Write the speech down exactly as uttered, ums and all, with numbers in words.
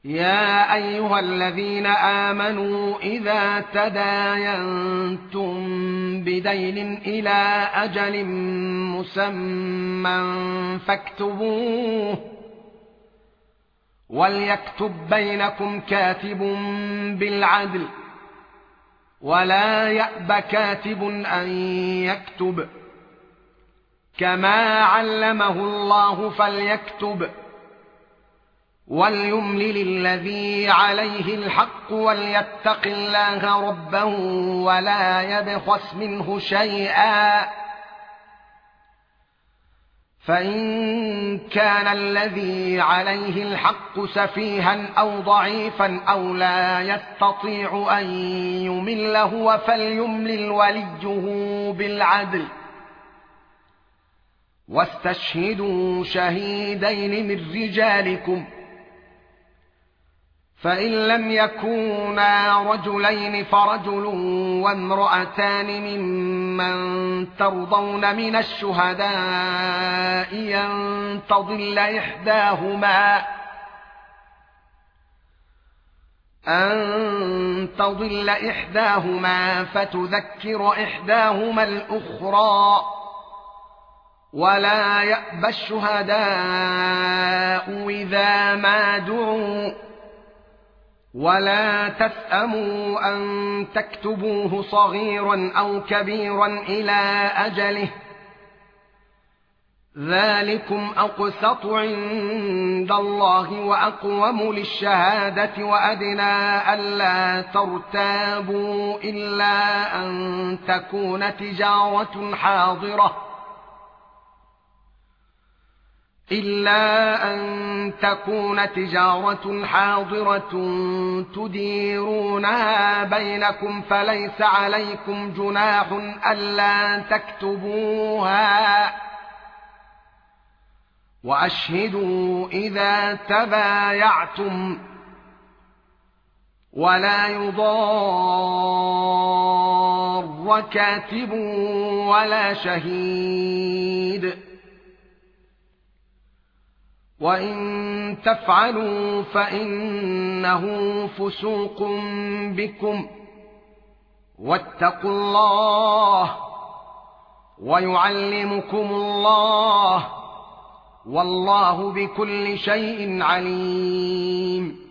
يا أيها الذين آمنوا إذا تداينتم بدين إلى أجل مسمى فاكتبوه، وليكتب بينكم كاتب بالعدل، ولا يأب كاتب أن يكتب، كما علمه الله فليكتب، وليملل الذي عليه الحق وليتق الله ربه ولا يبخس منه شيئا، فإن كان الذي عليه الحق سفيها أو ضعيفا أو لا يستطيع أن يمل هو فليملل وليه بالعدل، واستشهدوا شهيدين من رجالكم، فإن لم يكونا رجلين فرجل وامرأتان ممن ترضون من الشهداء أن تضل إحداهما أن تضل إحداهما فتذكر إحداهما الأخرى، ولا يأبى الشهداء إذا ما دعوا، ولا تسأموا أن تكتبوه صغيرا أو كبيرا إلى أجله، ذلكم أقسط عند الله وأقوم للشهادة وأدنى ألا ترتابوا إلا أن تكون تجارة حاضرة إلا أن تكون تجارة حاضرة تديرونها بينكم فليس عليكم جناح ألا تكتبوها، وأشهدوا إذا تبايعتم، ولا يضار كاتب ولا شهيد، وإن تفعلوا فإنه فسوق بكم، واتقوا الله ويعلمكم الله، والله بكل شيء عليم.